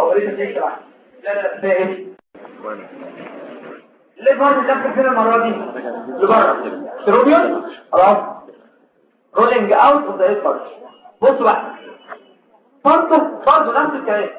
وليس في شرع. لا ده ايه ليه برضه اللفه فين المره دي لبره تروبيون خلاص رولينج اوت اوف ذا ايفورت. بصوا بقى برضه نفس الكلام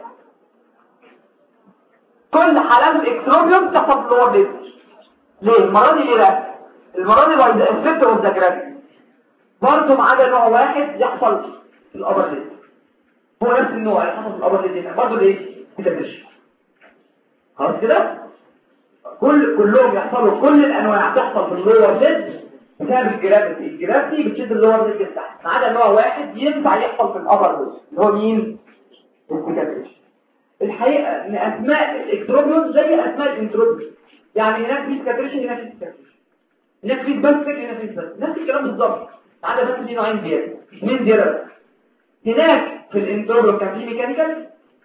كل حالات الاكتروبيوم تحصل في اللور ليد. ليه المره دي؟ ليه بقى المره دي باي ذا افكت اوف ذا جرافيتي برضه ما عدا نوع واحد يحصل في الابر ليد، هو نفس النوع اللي حصل في الابر ليد هنا برضه ليه كتبش خلاص كده. كلهم يحصلوا كل الانواع تحصل في اللور ليد بسبب الجرافيتي بتشد اللور ليد لتحت ما عدا نوع واحد ينفع يحصل في الابر ليد اللي هو مين؟ الكتبش. الحقيقه ان اسماء الاكتروبيوم زي اسماء الانتروبيوم، يعني هناك في سكاتريشن هناك في سكاتريشن هناك في بس هنا في بس نفس الكلام بالظبط ما عدا بس في نوعين زياده اثنين زياده. هناك في الانتروبيوم كان في ميكانيكال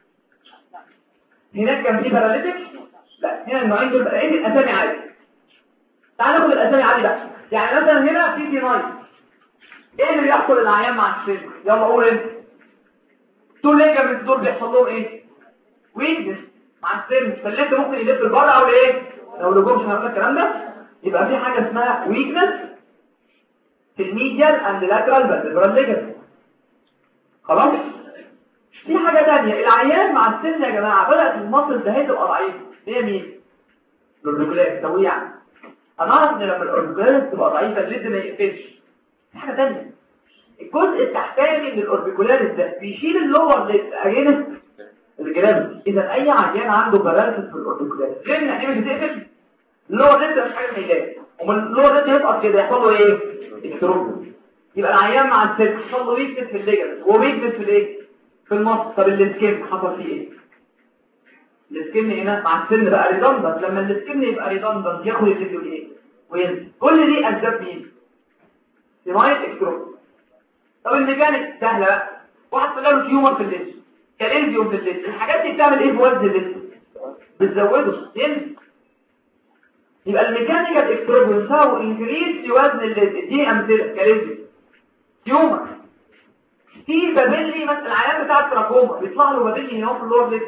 هناك كان في باراليتيك. لا هنا النوعين دول بقى ايه الاسامي عادي. تعال ناخد الاسامي عادي بقى. يعني مثلا هنا في نايت ايه اللي بيحصل للعيان مع السن؟ يلا قول انت. طول ليجامنت دول بيحصل لهم ايه؟ ويكنس مع السن فالليت ممكن يلف لبره او ايه لو لجومش هنقول الكلام ده. يبقى في حاجه اسمها ويكنس في الميديال اند لاترال فيرتبرال ليجامنت. خلاص في حاجه ثانيه العيان مع السن يا جماعه بدات المصل ده تبقى ضعيفه. هي مين؟ الاوربيكولار توي. يعني انا اعرف ان لما الاوربيكولار تبقى ضعيفه الليد ما يقفلش. في حاجه ثانيه الجزء التحتاني من الاوربيكولار ده بيشيل اللور ليد اجينست الجرافيتي. اذا اي عيان عنده باراليسيس في الاوربيكولار غير ان عينيه بتقفل اللور ليد مش حاجه ميلاد ومن اللور ليد يسقط كده يحصل له ايه؟ اكتروبيوم. يبقى العيان مع السن حصل له ويكنس في الليجمنت وويكنس في الايه؟ في المصل. طب السكين حصل فيه ايه؟ السكين هنا مع السن بقى ريدندنت. لما السكين يبقى ريدندنت ياخد الليد وايه؟ وينزل. كل دي اسباب مين؟ سمايل اكتروبيوم. طب الميكانيك سهله بقى. واحد طلع له تيومر في الليد كاليزيوم في الليد. الحاجات دي بتعمل ايه في وزن الليد؟ بتزوده ينزل. يبقى الميكانيكال اكتروبيوم يساوي انكريز في وزن الليد. دي امثله كاليزيوم تيومر في بابيلي مثلا العيان بتاع التراكوما بيطلع له بابيلي هنا في اللور ليد.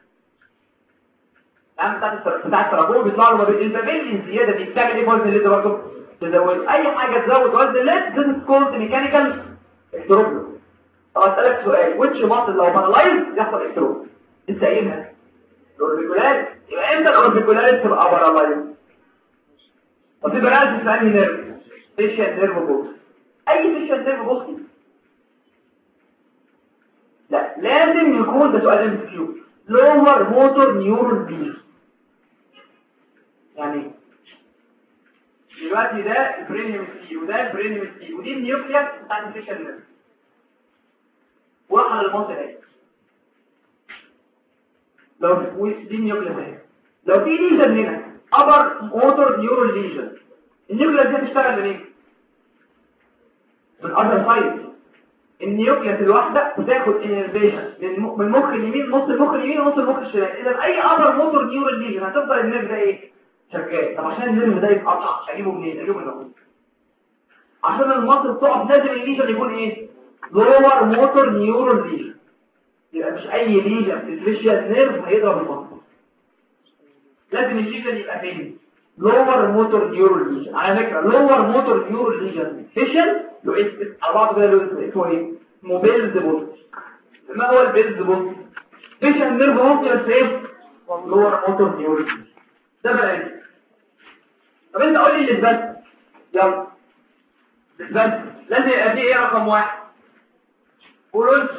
العيان بتاع التراكوما بيطلع له بابيلي. البابيلي الزياده دي بتعمل ايه في وزن الليد برضه؟ تزود اي حاجه تزود وزن الليد ده كولد ميكانيكال اكتروبيوم. طب اسالك سؤال ويتش ماسل لو بارلايز يحصل اكتروبيوم؟ انت قايلها الاوربيكولار. يبقى امتى الاوربيكولار تبقى بارلايز؟ طب في باراليسيس في انهي نيرف؟ فيشيال نيرف بوكس. اي فيشيال نيرف بوكس؟ لا لازم يكون ده سؤال ام كيو لور موتور نيورون بيز. يعني دلوقتي ده البرينيوم سي وده البرينيوم سي ودي النيوكليس بتاعت الفيشيال نيرف وراح على المنطقه دي. لو دي النيوكليس اهي لو في ليجن هنا ابر موتور نيورون ليجن النيوكليس دي بتشتغل منين؟ من اذر سايد. النيوكليس الواحده بتاخد انرفيشن من المخ اليمين نص المخ اليمين ونص المخ الشمال. اذا اي ابر موتور نيورون ليجن هتفضل النيرف ده ايه؟ شغال. طب عشان النيرف ده يتقطع اجيبه منين؟ اجيبه من النص. عشان المصل تقف لازم الليجن يكون ايه؟ لور موتور نيورون ليجن. يبقى مش اي ليجن في الفيشيال نيرف هيضرب المصل. لازم الليجن يبقى فين؟ لور موتور نيورون ليجن. على فكره لور موتور نيورون ليجن فيشيال لو على بعض كده له اسمه ايه؟ موبيلز بوست. ما هو البيلز بوست؟ فيشيال نيرف ممكن بس ايه؟ لور موتور نيورون ده بقى ايه؟ طب انت قول لي الاثبات. يلا الاثبات لازم يبقى فيه ايه رقم واحد؟ قولوا انتوا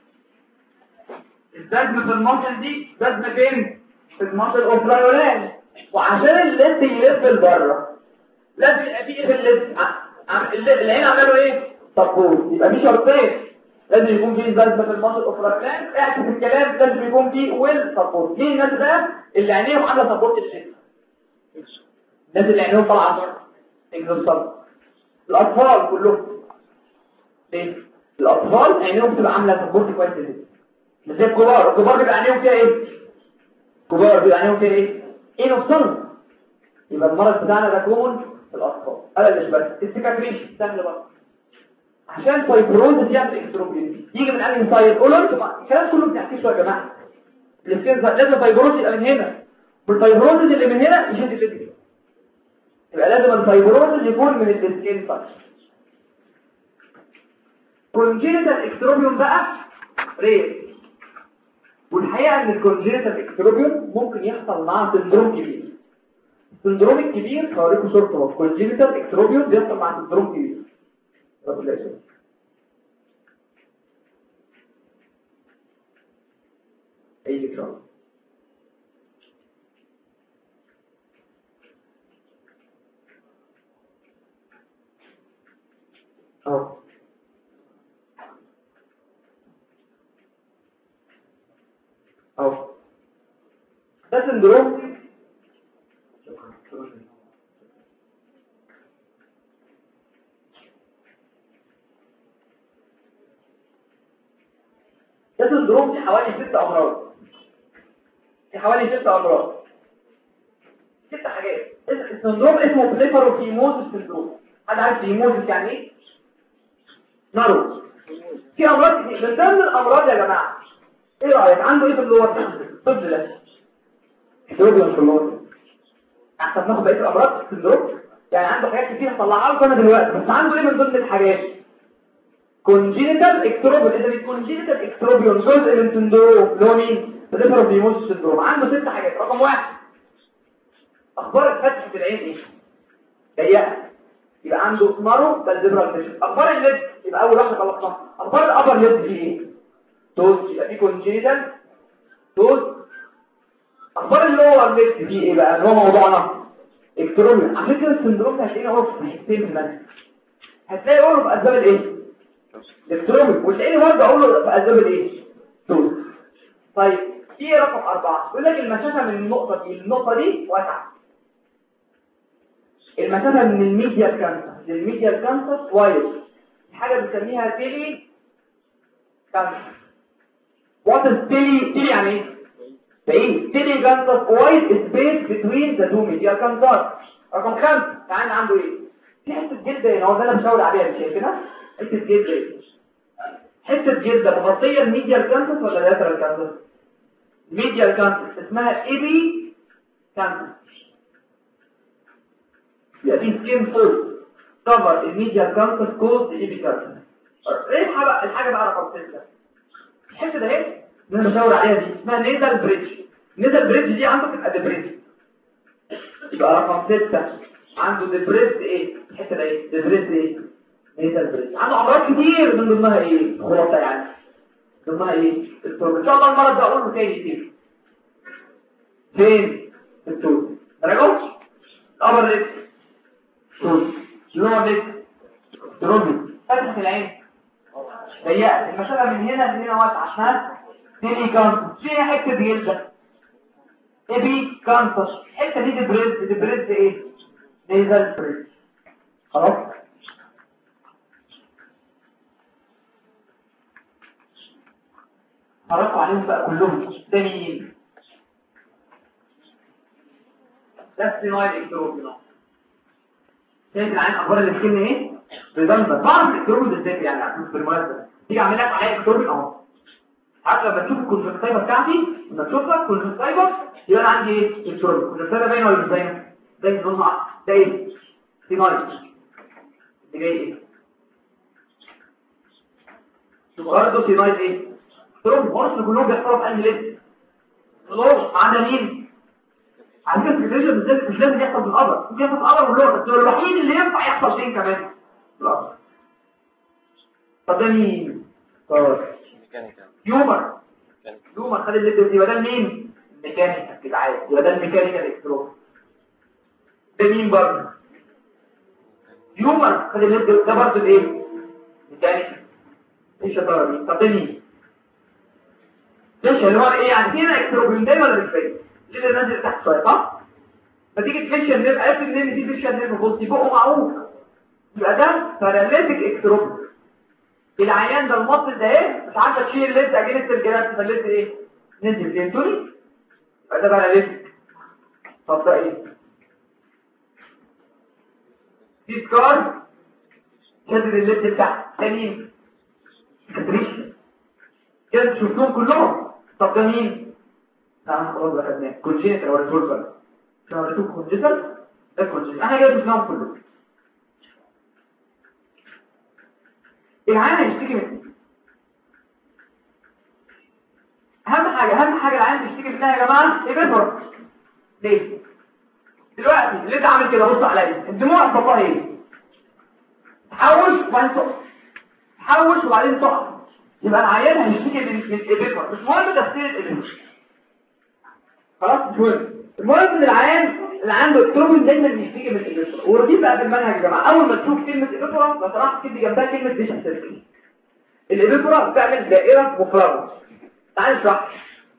الدزم في المصل دي دزم فين؟ في المصل اوبرايولان. وعشان الليد يلف لبره لازم يبقى فيه في الليد العين عملوا ايه؟ سبورت. يبقى في شرطين لازم يكون فيه دزم في المصل اوبرايولان. اعكس الكلام لازم يكون فيه ويل سبورت. مين الناس بقى اللي عينيهم عامله سبورت الليد؟ الناس اللي عينيهم طالعه بره اكزوسال. الاطفال كلهم ليه؟ الاطفال عينيهم بتبقى عامله سبورت كويس جدا. مش زي الكبار بيبقى عينيهم فيها ايه؟ الكبار بيبقى عينيهم فيها ايه؟ نقصان. يبقى المرض بتاعنا ده كومن في الاطفال. هذا مش بس السكاكريش سهل بقى عشان فايبروزس يعمل اكستروبيوم يجي من انهي سايد. قولوا انتوا الكلام كله بنحكيه يا جماعه. السكين لازم فايبروز يبقى من هنا، والفايبروز اللي من هنا يشد الفيديو، يبقى لازم الفايبروز يكون من السكين فاكس. كونجينيتال اكستروبيوم بقى رير، والحقيقه ان الكونجينيتال اكستروبيوم ممكن يحصل معاه سندروم كبير. السندروم الكبير هوريكم صورته اهو. كونجينيتال اكستروبيوم بيحصل مع سندروم كبير. رب الله يسلمك. اي فكره اهو. اهو ده سندروم ده سندروم في حوالي 6 امراض، في حوالي 6 امراض، 6 حاجات. السندروم اسمه بليفاروفيموز سندروم. حد عارف فيموز يعني ايه؟ نارو. في امراض كتير، من ضمن الامراض يا جماعه ايه رايك عنده ايه في اللور؟ طب ده اكستروبيوم في اللور. احسن ناخد بقيه الامراض في السندروم، يعني عنده حاجات كتير هطلعها لكم انا دلوقتي، بس عنده ايه من ضمن الحاجات؟ كونجينيتال اكستروبيوم. اذا الكونجينيتال اكستروبيوم جزء من سندروم اللي هو مين؟ بليفاروفيموز سندروم. عنده 6 حاجات. رقم 1 اخبار فتحه العين ايه؟ ضيقه، يبقى عنده مارو بالزبرال فيشن. اخبار الليد يبقى اول واحده خلصناها. اخبار الابر ليد دي ايه؟ توز، يبقى في كونجينيتال توز. اخبار اللور ليد دي ايه بقى اللي هو موضوعنا؟ اكستروبيوم. على فكره السندروم ده هتلاقيه عرف في حتتين من المنهج، هتلاقي عرف في اسباب الايه؟ الاكستروبيوم، وتلاقيني برضه اقول له في اسباب الايه؟ توز. طيب في رقم 4 يقول لك المسافه من النقطه دي للنقطه دي واسعه. المسافه من الميديال كانسر للميديال كانسر وايد، حاجه بنسميها تيلي كانسر. وات از تيلي يعني ايه؟ بعيد. تيلي كانسر وايد سبيس بتوين ذا تو ميديال كانسر. رقم 5 يعني عنده ايه؟ في حته جلد هنا، هو ده اللي بشاور عليها، مش شايفينها؟ حته جلد، حته جلد مغطيه الميديال كانسر ولا اللاترال كانسر؟ ميديال كانسر اسمها ايبي كانسر. يبقى في سكين فول كفر الميديال كانسر كوز ايبي كانسر. ايه الحاجه بقى رقم 6 الحته ده اهي اللي انا بشاور عليها دي اسمها نيزل بريدج. نيزل بريدج دي عنده تبقى ديبريس، يبقى رقم 6 عنده ديبريس ايه؟ الحته ده ايه؟ ديبريس ايه؟ نيزل بريدج. عنده امراض كتير من ضمنها ايه؟ خلاصه يعني من ضمنها ايه؟ التوب. ان شاء الله المرض ده اقول له تاني كتير. فين؟ التوب. راجعوا الامر ليه؟ توب. لون ليه؟ تروبي. فتحه العين ضيقه، المسافه من هنا لهنا واسعه اسمها تيلي كانسر. فيها حته جلده ايبي كانسر. الحته دي ديبريز ايه؟ نيزل بريدج. خلاص هرقوا عليهم بقى كلهم تانيين. ده سينايل اكتروبيوم. شايف العين اخبار السكن ايه؟ ريزمبر. بعض الاكتروبيوم بالذات يعني بالمناسبه تيجي اعمل لك عليها اكتروبيوم اهو. حتى لما تشوف الكونجكتيفا بتاعتي، لما تشوفها الكونجكتيفا يبقى انا عندي ايه؟ اكتروبيوم. الكونجكتيفا باينه ولا مش باينه؟ باينه لونها ده ايه؟ سينايل. دي جاي ايه؟ برضه سينايل ايه؟ اكتروبيوم. مصر كلهم بيحصلوا في انهي ليد؟ خلاص ما عدا مين؟ على فكره الفيجن بالذات مش لازم يحصل في القبر، ممكن يحصل في القبر واللغه، بس الوحيد اللي ينفع يحصل فين كمان؟ في القبر. طب ده مين؟ هيومر. هيومر خد الليد دي. يبقى ده مين؟ ميكانيكال كده عادي. يبقى ده الميكانيكال اكستروبيوم. ده مين برضه؟ هيومر خد الليد ده برضه الايه؟ ميكانيكال. ايه الشطاره دي؟ طب ده مين؟ ده اللي هو ايه يعني؟ فين اكستروبيوم ده ولا مش فاهم؟ اللي نازل تحت شويه صح؟ فتيجي تفشل نيرف، عرفت منين دي فشل نيرف؟ بص بقه معروف، يبقى ده باراليتيك اكستروبيوم. العيان ده المصل ده ايه؟ مش عارفه تشيل الليد اجنست الجناب، فالليد ايه؟ نزل. فهمتوني؟ يبقى ده باراليتيك. طب ده ايه؟ في سكار شدد الليد بتاعه. ده مين؟ كاتريشن. كده شفتوهم كلهم. طب ده مين؟ خلاص بقى خدناه كونجينيتال ولا ريسورسال شهرتوك كونجينيتال ده كونجينيتال احنا جايين نسمعهم كلهم العيان هيشتكي من اهم حاجه العيان بيشتكي منها يا جماعه ايه؟ ليه دلوقتي اللي انت عامل كده بص عليا الدموع صفاها ايه؟ تحوش وبعدين تقع تحوش وبعدين تقع يبقى العيان هيشتكي من الابيفر مش مهم تفسير الابيفر خلاص مش مهم المهم ان العيان اللي عنده التروبين دايما بيشتكي من الابيفر ودي بقى في المنهج يا جماعه اول ما تشوف كلمه ابيفر لو سمحت كده جنبها كلمه ديشن سيركل الابيفر بتعمل دائره مفرغه تعال نشرح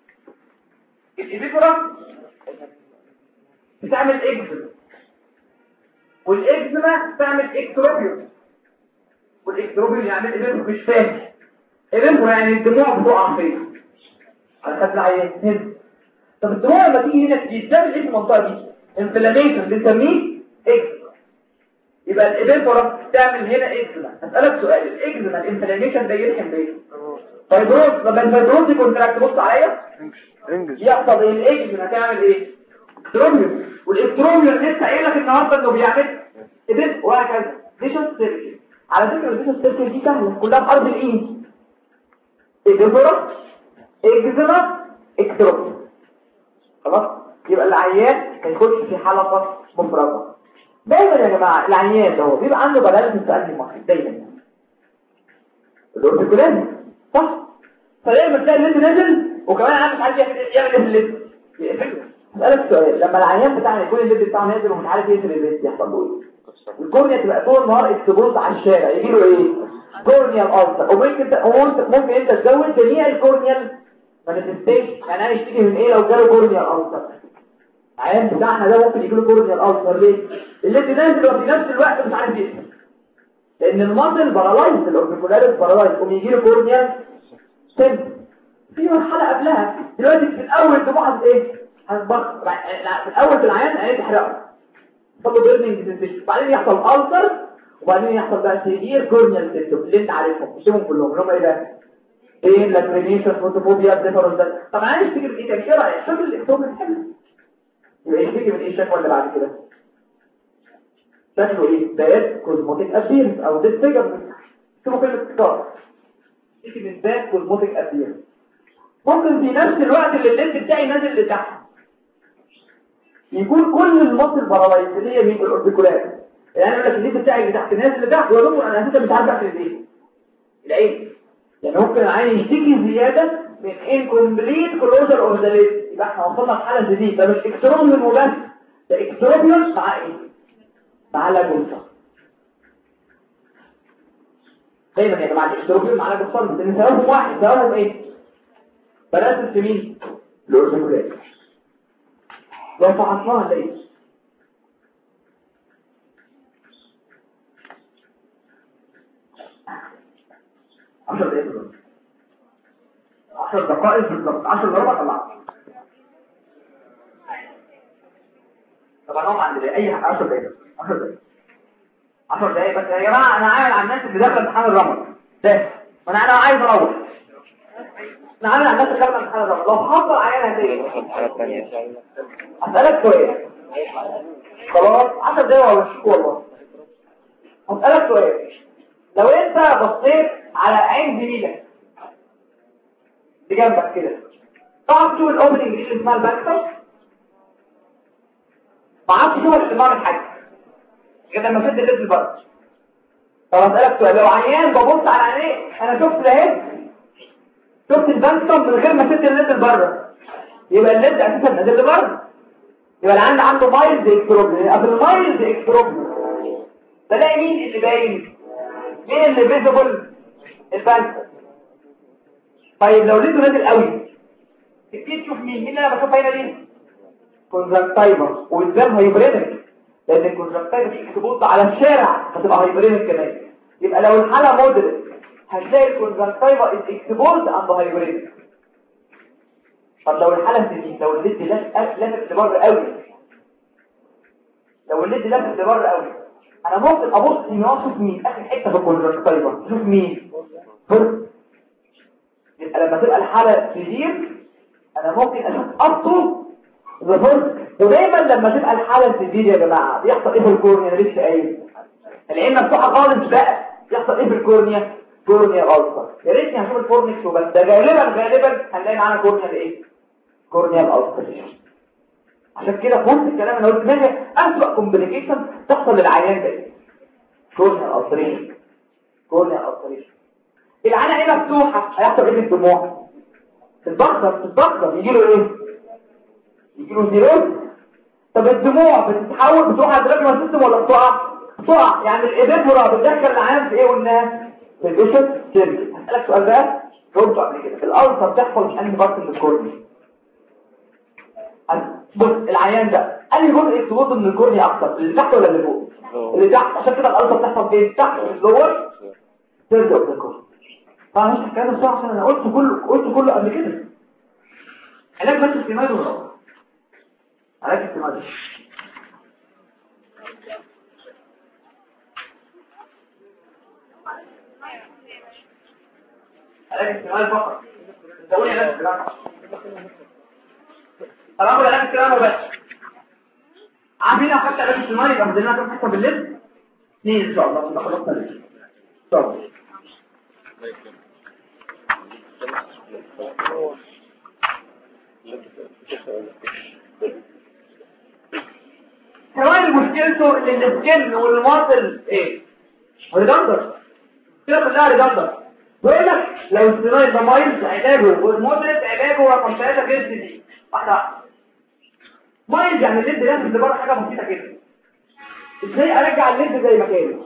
الابيفر بتعمل اكزيما والاكزيما بتعمل اكتروبيون والاكتروبيون يعمل ابيفر مش فاهم ابيفر يعني الدموع بتقع فين على خد العيان هنا طب الدموع لما تيجي هنا بتعمل ايه في المنطقه دي انفلاميشن بنسميه اكزيما يبقى الابيفر بتعمل هنا اكزيما هسالك سؤال الاكزيما الانفلاميشن ده يلحم بايه فايبروز لما الفايبروز كونتراكت بص عليا يحصل ايه الاكزيما هتعمل ايه اكتروبيون والاكتروبيون لسه قايل لك النهارده انه بيعمل ابيفر وهكذا ديشن سيركل على فكره الديشن سيركل دي سهله كلها في ارض الايد ابيفر اكزيما اكتروبيون خلاص يبقى العيان هيخش في حلقه مفرغه دايما يا جماعه العيان ده بيبقى عنده بلالة في قلب المخ دايما الاورتيكولاري صح فدايما تلاقي الليد نازل وكمان عارف مش عارف يعمل ايه في الليد يقفله اسالك سؤال لما العيان بتاعنا يكون الليد بتاعه نازل ومش عارف يقفل الليد يحصل له ايه الكورنيا تبقى طول النهار اكسبوز على الشارع يجي له ايه كورنيال ألسر وممكن انت تزود جميع الكورنيال مانيفستيشن يعني انا اشتكي من ايه لو جاله كورنيال ألسر العيان بتاعنا ده ممكن يجي له كورنيال ألسر ليه الليد نازل وفي نفس الوقت مش عارف يقفل لان الماسل بارالايز الاوربيكولاريس بارالايز ويجي له كورنيال سيل في مرحله قبلها دلوقتي في الاول الدموع ايه هتبخ في الاول في العيان هيتحرق يحصل بيرنينج سنسيشن بعدين يحصل ألسر وبعدين يحصل بقى سيفير كورنيال سيمبتوم اللي انت عارفهم اسمهم كلهم اللي هم ايه بقى ايه لاكريميشن فوتوفوبيا ديفرنس طب عايز تفتكر ايه تاني ايه رايك شوف الاكتوبر حلو يبقى يفتكر من ايه الشكوى اللي بعد كده شكله ايه باد كوزموتيك ابيرنس او ديسفيجر اسمه كلمه اختصار يفتكر من باد كوزموتيك ابيرنس ممكن في نفس الوقت اللي الليد بتاعي نازل لتحت يكون كل المصل بارالايز اللي هي مين الاوربيكولار يعني انا الليد بتاعي اللي تحت نازل لتحت ويقول انا اساسا مش عارف اقفل الايه العين يعني ممكن العين يشتكي زياده من incomplete closure of the lid يبقى احنا وصلنا لحاله جديده ده مش اكستروبيون وبس ده اكستروبيون مع ايه مع لاجوسا دايما يا جماعه الاكستروبيون مع لاجوسا لان سببهم واحد سببهم ايه بلاش السمين الاوربيكولار لو فحصناها هنلاقي 10 دقايق بالظبط 10 دقائق بالظبط 10 ضربة طلعت طبعا هم عند اي 10 دقايق 10 دقايق بس يا جماعه انا عامل على الناس اللي داخله امتحان الرمض ده وانا عايز اروح انا عامل على الناس اللي داخله امتحان الرمض لو حصل عيان هتيجي اسالك سؤال خلاص 10 دقايق ولا مش والله اسالك سؤال لو انت بصيت على عين زميلك اللي جنبك كده تعرف تشوف الاوبننج دي اللي اسمها الباكتر ما عرفتش تشوف اللي بعمل حاجه كده لما شد الليد بره طب اسالك سؤال لو عيان ببص على عينيه انا شفت اهي شفت الباكتر من غير ما شد الليد بره يبقى الليد اساسا نازل لبره يبقى العيان عنده مايلد اكستروبيون يبقى في المايلد اكستروبيون تلاقي مين اللي باين مين اللي فيزيبل الباكتر طيب لو لقيته نازل قوي تبتدي تشوف مين اللي انا بشوف هنا دي كونجكتيفا وقدام هايبرينك لان الكونجكتيفا تبص على الشارع هتبقى هايبرينك كمان يبقى لو الحاله مودريت هتلاقي الكونجكتيفا اكسبوز عند هايبرينك طب لو الحاله دي لو الليد لافت لبره قوي لو الليد لافت لبره قوي انا ممكن ابص اشوف مين اخر حته في الكونجكتيفا اشوف مين يبقى لما تبقى الحالة تدير انا ممكن اشوف ابطو ذا. ودايما لما تبقى الحاله تزيد يا جماعه بيحصل ايه في الكورنيا؟ انا لسه قايل العين مفتوحه خالص بقى، يحصل ايه في الكورنيا؟ كورنيا الالسر. يا ريتني هشوف الفورنكس وبس، ده غالبا هنلاقي معانا كورنيا الايه؟ كورنيا الالسر. عشان كده في وسط الكلام انا قلت ما هي اسوء كومبليكيشن تحصل للعيان ده؟ كورنيا الالسريشن. كورنيا الالسريشن. العين عينها مفتوحه هيحصل ايه في الدموع؟ تتبخر يجي له ايه؟ يجي له زيروز. طب الدموع بتتحول بتروح على الدراجما سيستم ولا بتقع؟ يعني الابيبورا بتدخل العيان في ايه قلنا؟ في البيشوت سيرجي. هسألك سؤال بقى جاوبته قبل كده. الالسر بتحصل في انهي بارت من الكورنيا؟ بص العيان ده انهي جزء اكتبوط من الكورنيا اكتر؟ اللي تحت ولا اللي فوق؟ اللي تحت. عشان كده الالسر بتحصل فين؟ تحت في اللور سيرجي اوف ذا كورنيا. طبعا مش الكلام ده صح عشان انا قلت كله قبل كده. علاج بس استماعي ولا علاج استماعي؟ علاج استماعي فقط. تقولي علاج استماعي انا اقول علاج استماعي بس. عارفين لو خدت علاج استماعي يبقى بدنا كام حصه بالليل؟ 2 ان شاء الله. خلصنا الليل. طب كمان مشكلته ان السكن والماسل ايه؟ ريدندر. كده كلها ريدندر. بيقول لك لو الستيرويد ده مايلد علاجه والمودريت علاجه رقم 3 جلد دي واحده. مايلد يعني الليد لازم تبقى حاجه بسيطه كده. ازاي ارجع الليد زي ما كان؟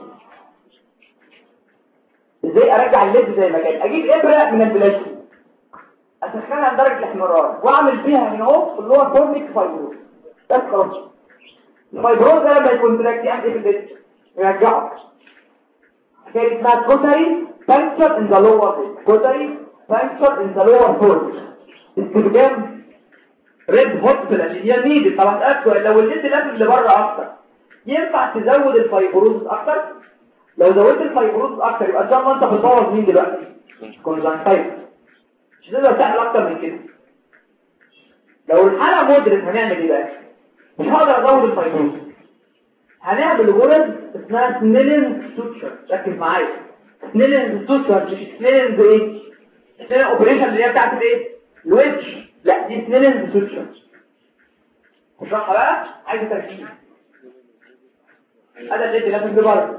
اجيب ابره من البلاستيك اسخنها لدرجه الاحمرار واعمل فيها هنا اهو اللي هو فورميك فايبروز. بس خلاص الفايبروز ده لما يكونتراكت يعمل ايه في الليد؟ يرجعه. حكايه اسمها كوتري puncture in the lower foot. كوتري puncture in the lower foot. استخدام ريد هوت في الاشياء نيدي. طب اسالك سؤال، لو الليد لازم اللي بره اكتر ينفع تزود الفايبروز اكتر؟ لو زودت الفايبروز اكتر يبقى ان شاء الله انت بتبوظ مين دلوقتي؟ كونجكتيفا. مش هتقدر تعمل اكتر من كده. لو الحاله مودريت هنعمل ايه بقى؟ مش هقدر ازود الفايبروز. هنعمل غرز اسمها سنيلين سوتشر. ركز معايا. سنيلين سوتشر مش سنيلين ايه؟ سنيلين اوبريشن اللي هي بتاعت ايه؟ الويتش. لا دي سنيلين سوتشر. اشرحها بقى عايز تركيز. هذا اللي لازم تبرر.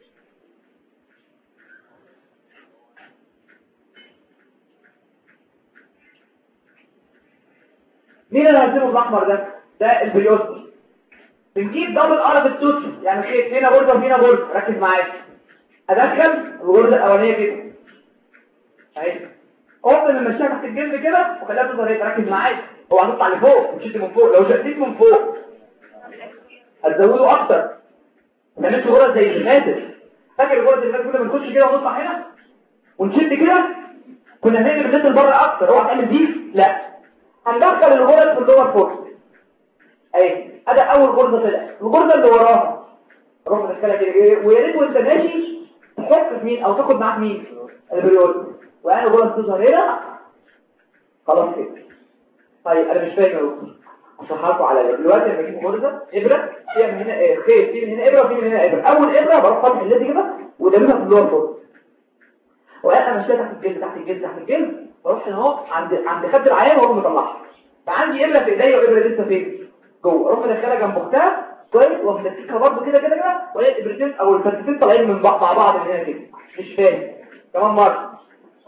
مين اللي هيسيبه الاحمر ده؟ ده البريوستي. بنجيب دبل ارض التوتش يعني ايه؟ هنا غرزه وهنا غرزه. ركز معايا. ادخل الغرزه الاولانيه كده اهي، افضل نمشيها تحت الجلد كده وخليها تظهر هنا. ركز معايا. هو هنطلع لفوق مش من فوق. لو شديت من فوق هتزوده اكتر. ما تعملش غرز زي اللي فاتت. فاكر الغرز اللي فاتت كنا بنخش كده ونطلع هنا ونشد كده؟ كنا هنقلب النت لبره اكتر. اوعى تعمل دي. لا هندخل الغرز في اللور فورس اهي. ادي اول غرزه طلعت. الغرزه اللي وراها روح ندخلها كده. ويا ريت وانت ماشي تحط في مين او تاخد معاك مين؟ البريود. وانا غرزه تظهر هنا خلاص كده. طيب انا مش فاكر اشرحها لكم على دلوقتي. لما اجيب غرزه ابره فيها من هنا خيط، في من هنا ابره وفي من هنا ابره. اول ابره بروح فاتح الليد كده ودمجها في اللور فورس وانا ماشيه تحت الجلد واروح هنا اهو عند خد العيان واقوم مطلعها. فعندي ابره في ايديا وابره لسه فين؟ جوه. اروح ادخلها جنب اختها كويس وامسكها برضه كده وهي الابرتين او الفتتين طالعين من بعض مع بعض من هنا كده. مش فاهم. كمان مره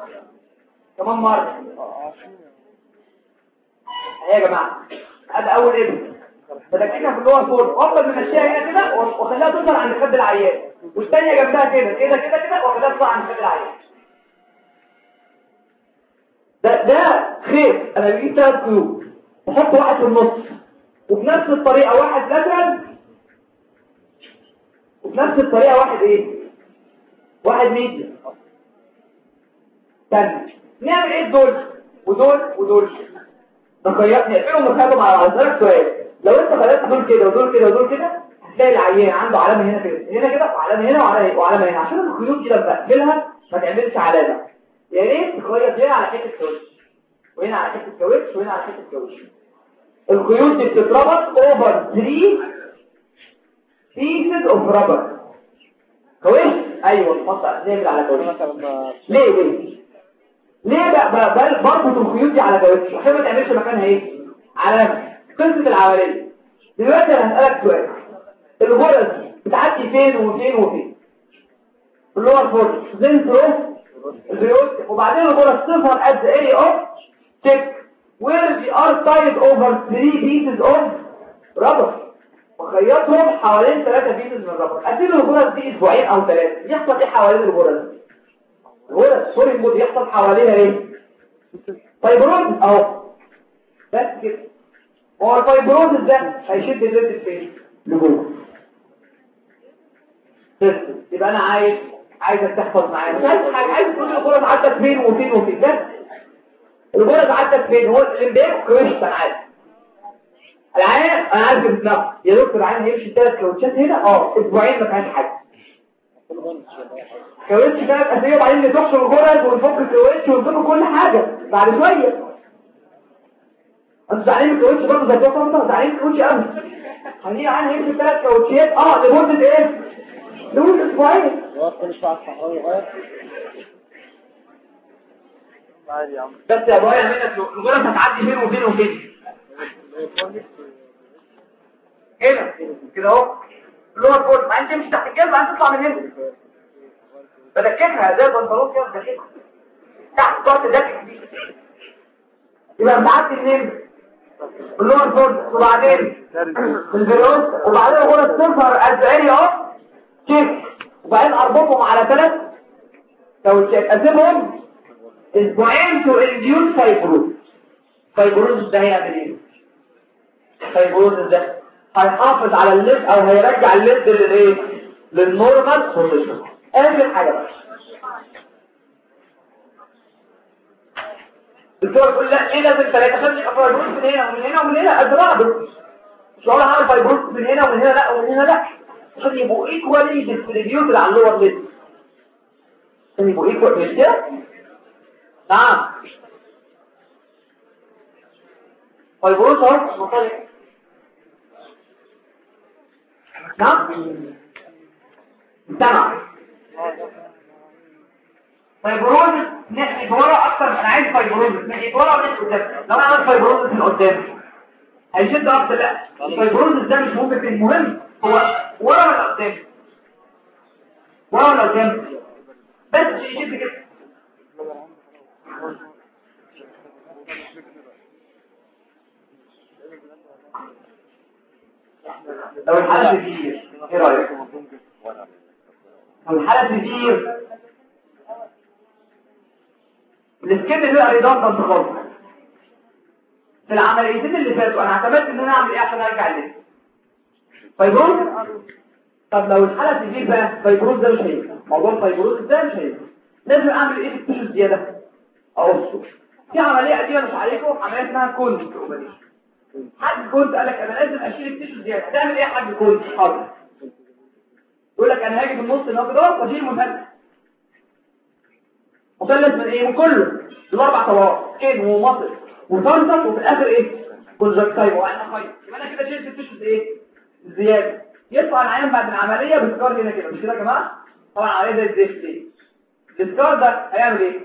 اهي يا جماعه. ادي اول ابره بدكتها في اللور فورس وافضل ممشيها هنا كده واخليها توصل عند خد العيان، والثانيه جنبها كده واخليها تطلع عند خد العيان. ده خيط. انا بجيب 3 خيوط احط واحد في النص وبنفس الطريقه واحد لاترال وبنفس الطريقه واحد ايه؟ واحد ميديا. تاني نعمل ايه دول نقفلهم ونخليهم على بعض. اسالك سؤال، لو انت خليت دول كده ودول كده هتلاقي العيان عنده علامه هنا كده وعلامه هنا وعلامه هنا. عشان الخيوط دي لما اقفلها ما تعملش علامه. يا ريت تخيط هنا على حته التوش وهنا على حته كاوتش وهنا على حته كاوتش. الخيوط دي بتتربط اوفر 3 pieces of rubber. كويس؟ ايوه نحط نعمل على كاوتش. ليه بقى بربط الخيوط دي على كاوتش عشان ما تعملش مكانها ايه؟ علامه. قصه العمليه دلوقتي انا هسالك سؤال. الغرز بتعدي فين وفين وفين؟ اللور فورس زنترو الريوت، وبعدين الغرز صفر قد ايه اوف تشيك where they are tied over 3 pieces of rubber، وخيطهم حوالين 3 pieces من الربر. اسيب الغرز دي اسبوعين او 3 يحصل ايه حوالين الغرز؟ الغرز سوري المود يحصل حواليها ايه؟ فايبروز اهو بس كده. هو الفايبروز ده هيشد الليد فين؟ لجوه. يبقى انا عايزك تحفظ معايا، مش عايز حاجه، عايز تقول الغرز عدت فين وفين وفين. بس الغرز عدت فين؟ هو الامبير كويس. العين انا عارف بتنقص يا دكتور. العين هيمشي 3 كاوتشات هنا اسبوعين ما فيهاش حاجه. كاوتش 3 اسابيع وبعدين نتوحش الغرز ونفك الكاوتش ونفك كل حاجه بعد شويه. انتوا زعلانين من الكاوتش برضه زي كده؟ زعلانين من الكاوتش قوي. خلينا العين هيمشي 3 كاوتشات لمده ايه؟ لمده اسبوعين. كل شويه صحراوي غير عادي يا عم. بس يا ابويا منك الغرز هتعدي فين وفين وفين؟ هنا كده اهو اللور فورس. ما انت مش تحت الجلد، انت تطلع من هنا بدككها زي البنطلون كده بدككها تحت ضغط دكك دي. يبقى بتعدي منين؟ اللور فورس وبعدين الفيروس وبعدين الغرز صفر قد ايه تشيك، وبعدين اربطهم على 3 كاوتشات اسيبهم اسبوعين تو انديوس فايبروز. فايبروز ده هيعمل ايه؟ فايبروز ده هيحافظ على الليد او هيرجع الليد للايه؟ للنورمال بوزيشن. اخر حاجه بقى الدكتور يقول لا ايه لازم 3 خلي فايبروز من هنا ومن هنا ومن هنا قد بعض. مش هقول هعمل فايبروز من هنا ومن هنا لا ومن هنا لا، عشان يبقوا ايكوالي ديستريبيوتد على اللور ليد. عشان يبقوا ايكوال مش كده؟ نعم فايبروز اهو مصالح. نعم سمع فايبروز ناحية ورا اكتر. انا عايز فايبروز ناحية ورا وناحية قدام. لو انا عملت فايبروز من قدام هيشد اكتر. لا الفايبروز ده مش ممكن. المهم هو ورا ولا قدام؟ ورا ولا قدام؟ بس يشد كده. لو الحالة كتير ايه رأيك؟ لو الحالة كتير السكين اللي بقى ريدندنت خالص. في العمليتين اللي فاتوا انا اعتمدت ان انا اعمل ايه عشان ارجع الليل؟ فايبروز. طب لو الحالة كتير بقى فايبروز ده مش هينفع. موضوع فايبروز ده مش هينفع. لازم اعمل ايه في التيشو الزيادة؟ اقصه في عملية قديمة مش عليكم، عملية اسمها كونت اوبريشن. حد كنت قال لك انا لازم اشيل التيشو زياده. هتعمل ايه يا حاج كنت؟ حاضر يقول لك انا هاجي في النص النهارده واشيل مثلث من ايه؟ من كله الاربع طبقات كين ومصل وفرصه وفي الاخر ايه؟ كونجكتيف وانا خيط. يبقى انا كده شلت التيشو ايه؟ زياده. يطلع العيان بعد العمليه بسكار هنا كده مش كده يا جماعه؟ طبعا عليه زي الزفت ايه؟ السكار ده هيعمل ايه؟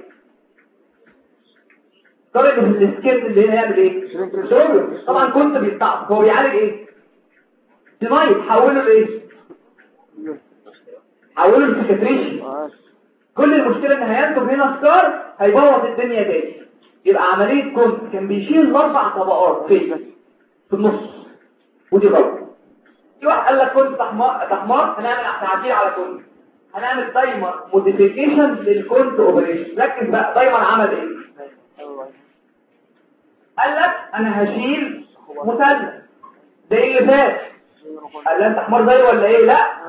طريقه السكيل اللي هنا يعمل ايه؟ طبعا كنت بيستعصب. هو بيعالج ايه؟ تمايت حوله لايه؟ حوله لسكتريشن. كل المشكله ان هينتج هنا سكار هيبوظ الدنيا تاني. يبقى عمليه كنت كان بيشيل الاربع طبقات في النص ودي غلط. في واحد قال لك كنت تحمار هنعمل تعديل على كنت، هنعمل دايمر موديفيكيشن للكنت اوبريشن. ركز بقى دايمر عمل ايه؟ قال لك انا هشيل مثلث زي اللي فات. قال لي انت حمار زي ولا ايه؟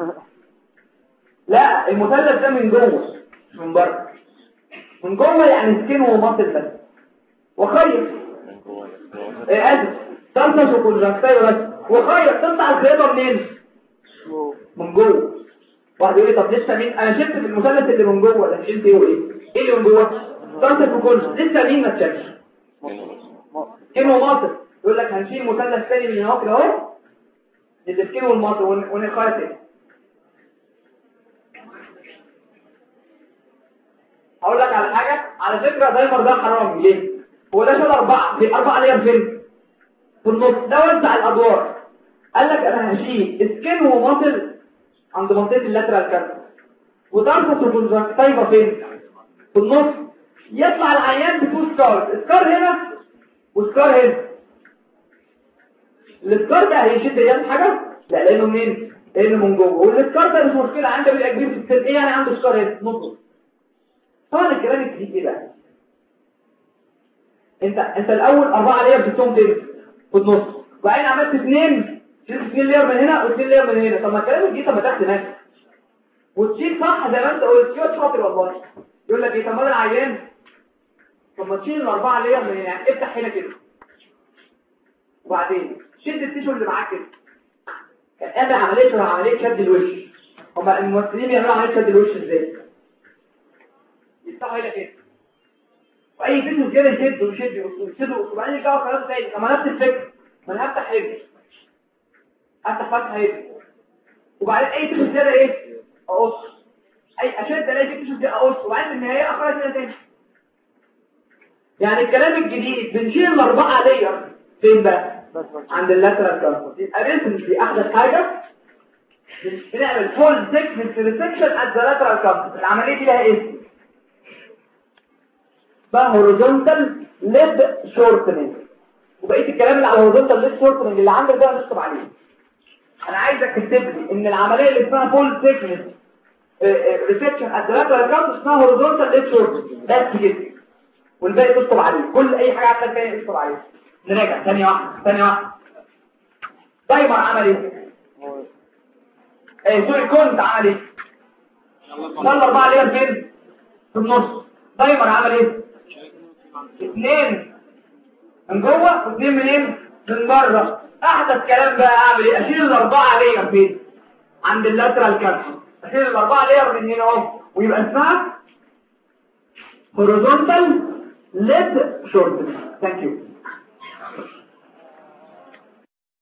لا المثلث ده من جوه مش من بره. من جوه يعني سكين ومصل بس وخيط اسف تنفس وكونجكتيف بس وخيط. تطلع الخيطه منين؟ من جوه. واحد يقول لي طب لسه مين؟ انا شلت في المثلث اللي من جوه ده. شلت ايه وايه؟ ايه اللي من جوه؟ تنفس وكونجكتيف لسه مين ما اتشالش؟ سكين وماطر. يقول لك هنشيل مثلث تاني من هنا كده اهو السكين والماطر ونخيط ايه. هقول لك على حاجه على فكره دايما ده حرام. ليه؟ هو ده شال 4 في 4 لير فين في النص. ده وزع الادوار. قال لك انا هشيل سكين وماطر عند منطقه اللاترال كارت وتربط الكونجكتيفا فين في النص. يطلع العيان بتو سكار، سكار هنا وسكار هنا. السكار ده هيشد ايام حاجه؟ لا لانه منين؟ لانه من جوه. والسكار ده مش مشكله عنده بيبقى كبير في السن. ايه يعني عنده سكار هنا نص. طبعا الكلام الجديد ايه بقى؟ انت الاول 4 لير بتوم فين في النص وبعدين عملت 2 شلت 2 لير من هنا و2 لير من هنا. طب ما الكلام الجديد طب ما تحت نفسك وتشيل صح زي ما انت قلت. شويه شاطر والله. يقول لك ايه؟ طب ما العيان طب ما تشيل ال4 لير من هنا. يعني افتح هنا كده وبعدين شد التيشو اللي معاك كده. كان قبل عمليه شد الوش. هما الممثلين بيعملوا عمليه شد الوش ازاي؟ يفتحوا هنا كده واي فيديو كده يشد ويشد وبعدين يرجعوا خلاص تاني. طب ما نفس الفكره. ما انا هفتح هنا افتح فتحه هنا وبعدين اي تيشو زياده ايه؟ اقص. اي اشد الاقي تيشو زياده اقص وبعدين في النهايه اخرج هنا تاني. يعني الكلام الجديد بنشيل ال4 لير فين بقى؟ عند اللاترال كاربوس. يبقى ريسم دي احدث حاجه. بنعمل فول سيكمنت ريسكشن ات ذا لاترال كاربوس. العمليه دي لها اسم بقى هوريزونتال ليد شورتنج. وبقيه الكلام اللي على هوريزونتال ليد شورتنج اللي عندك ده نكتب عليه. انا عايزك تكتب لي ان العمليه اللي اسمها فول سيكمنت ريسكشن ات ذا لاترال كاربوس اسمها هوريزونتال ليد شورتنج بس كده. والباقي تكتب عليه. كل اي حاجه عندك تاني تكتب عليها. نراجع ثانيه واحده. دايمر عمل ايه؟ سوري كنت عمل ايه؟ صار 4 لير فين في النص. دايمر عمل ايه؟ 2 من جوه و2 منين؟ من بره. احدث كلام بقى اعمل ايه؟ اشيل ال4 لير فين عند اللاترال كاربوس. اشيل ال4 لير من هنا اهو ويبقى اسمها horizontal lid shortening. Thank you.